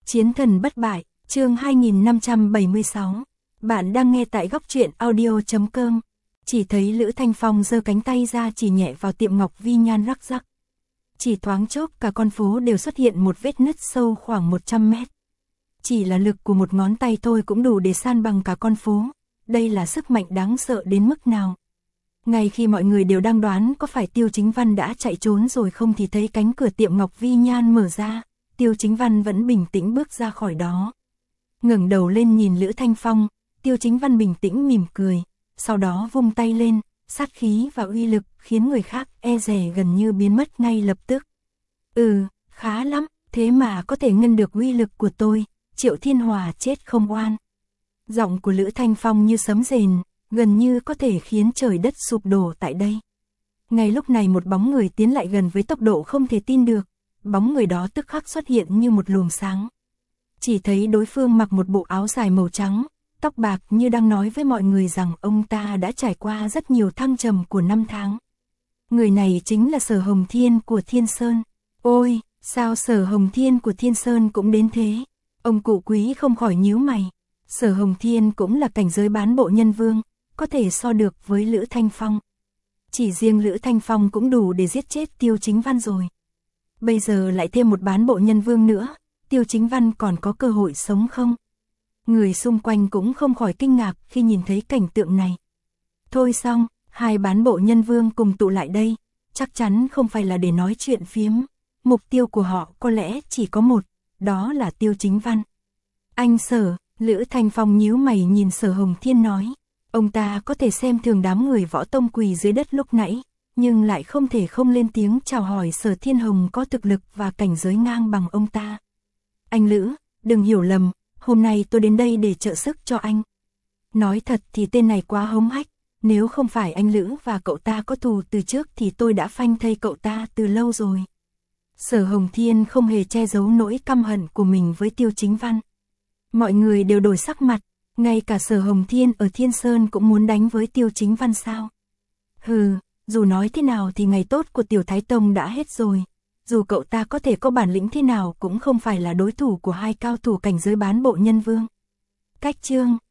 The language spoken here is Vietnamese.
Chiến thần bất bại, chương 2576. Bạn đang nghe tại góc truyện audio.com. Chỉ thấy Lữ Thanh Phong giơ cánh tay ra chỉ nhẹ vào tiệm ngọc vi nhan rắc rắc. Chỉ thoáng chốc cả con phố đều xuất hiện một vết nứt sâu khoảng 100 mét. Chỉ là lực của một ngón tay thôi cũng đủ để san bằng cả con phố. Đây là sức mạnh đáng sợ đến mức nào? Ngay khi mọi người đều đang đoán có phải Tiêu Chính Văn đã chạy trốn rồi không thì thấy cánh cửa tiệm ngọc vi nhan mở ra. Tiêu Chính Văn vẫn bình tĩnh bước ra khỏi đó. Ngẩng đầu lên nhìn Lữ Thanh Phong, Tiêu Chính Văn bình tĩnh mỉm cười, sau đó vung tay lên, sát khí và uy lực khiến người khác e dè gần như biến mất ngay lập tức. Khá lắm, thế mà có thể ngăn được uy lực của tôi, Triệu Thiên Hòa chết không oan. Giọng của Lữ Thanh Phong như sấm rền, gần như có thể khiến trời đất sụp đổ tại đây. Ngay lúc này một bóng người tiến lại gần với tốc độ không thể tin được. Bóng người đó tức khắc xuất hiện như một luồng sáng. Chỉ thấy đối phương mặc một bộ áo dài màu trắng, tóc bạc như đang nói với mọi người rằng ông ta đã trải qua rất nhiều thăng trầm của năm tháng. Người này chính là Sở Hồng Thiên của Thiên Sơn. Ôi, sao Sở Hồng Thiên của Thiên Sơn cũng đến thế? Ông cụ quý không khỏi nhíu mày. Sở Hồng Thiên cũng là cảnh giới bán bộ nhân vương, có thể so được với Lữ Thanh Phong. Chỉ riêng Lữ Thanh Phong cũng đủ để giết chết Tiêu Chính Văn rồi. Bây giờ lại thêm một bán bộ nhân vương nữa, Tiêu Chính Văn còn có cơ hội sống không? Người xung quanh cũng không khỏi kinh ngạc khi nhìn thấy cảnh tượng này. Thôi xong, hai bán bộ nhân vương cùng tụ lại đây, chắc chắn không phải là để nói chuyện phiếm. Mục tiêu của họ có lẽ chỉ có một, đó là Tiêu Chính Văn. Anh Sở, Lữ Thanh Phong nhíu mày nhìn Sở Hồng Thiên nói. Ông ta có thể xem thường đám người võ tông quỳ dưới đất lúc nãy, nhưng lại không thể không lên tiếng chào hỏi Sở Thiên Hồng có thực lực và cảnh giới ngang bằng ông ta. Anh Lữ, đừng hiểu lầm, hôm nay tôi đến đây để trợ sức cho anh. Nói thật thì tên này quá hống hách, nếu không phải anh Lữ và cậu ta có thù từ trước thì tôi đã phanh thây cậu ta từ lâu rồi. Sở Hồng Thiên không hề che giấu nỗi căm hận của mình với Tiêu Chính Văn. Mọi người đều đổi sắc mặt, ngay cả Sở Hồng Thiên ở Thiên Sơn cũng muốn đánh với Tiêu Chính Văn sao? Dù nói thế nào thì ngày tốt của Tiểu Thái Tông đã hết rồi. Dù cậu ta có thể có bản lĩnh thế nào cũng không phải là đối thủ của hai cao thủ cảnh giới bán bộ nhân vương. Cách chương